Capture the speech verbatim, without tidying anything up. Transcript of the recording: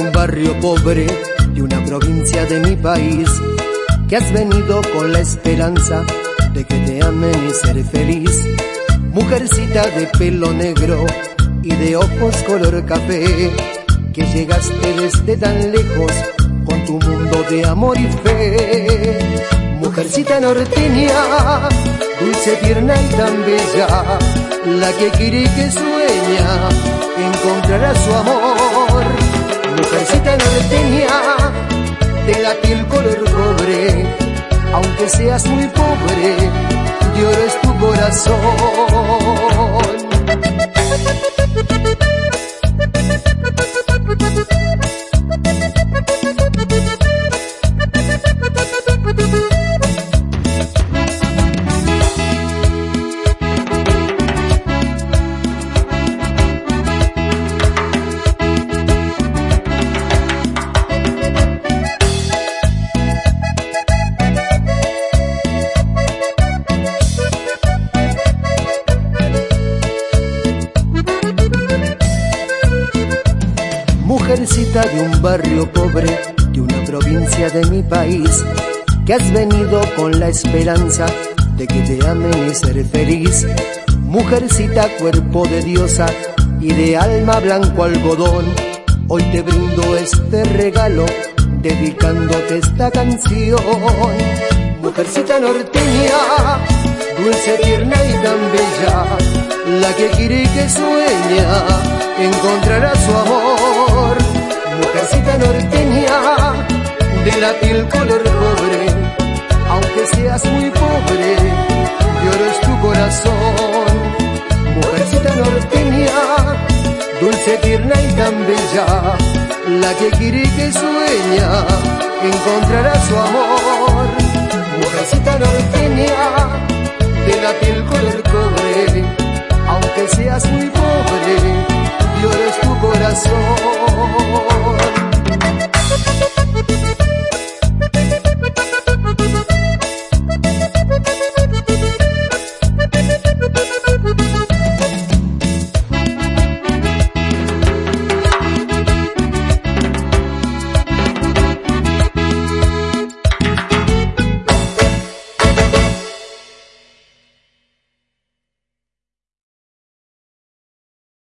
un barrio pobre, de una provincia de mi país, que has venido con la esperanza de que te amen y ser feliz. Mujercita de pelo negro y de ojos color café, que llegaste desde tan lejos con tu mundo de amor y fe. Mujercita norteña, dulce, tierna y tan bella, la que quiere y que sueña encontrará su amor. Mujercita norteña, de la piel color cobre, aunque seas muy pobre, de oro es tu corazón. Mujercita de un barrio pobre, de una provincia de mi país, que has venido con la esperanza de que te amen y ser feliz. Mujercita cuerpo de diosa y de alma blanco algodón, hoy te brindo este regalo dedicándote esta canción. Mujercita norteña, dulce, tierna y tan bella, la que quiere y que sueña encontrará su amor. Mujercita norteña, de la piel color cobre, aunque seas muy pobre, de oro es tu corazón. Mujercita norteña, dulce, tierna y tan bella, la que quiere y que sueña encontrará su amor. Mujercita norteña, de la piel color cobre, aunque seas muy pobre, de oro es tu corazón.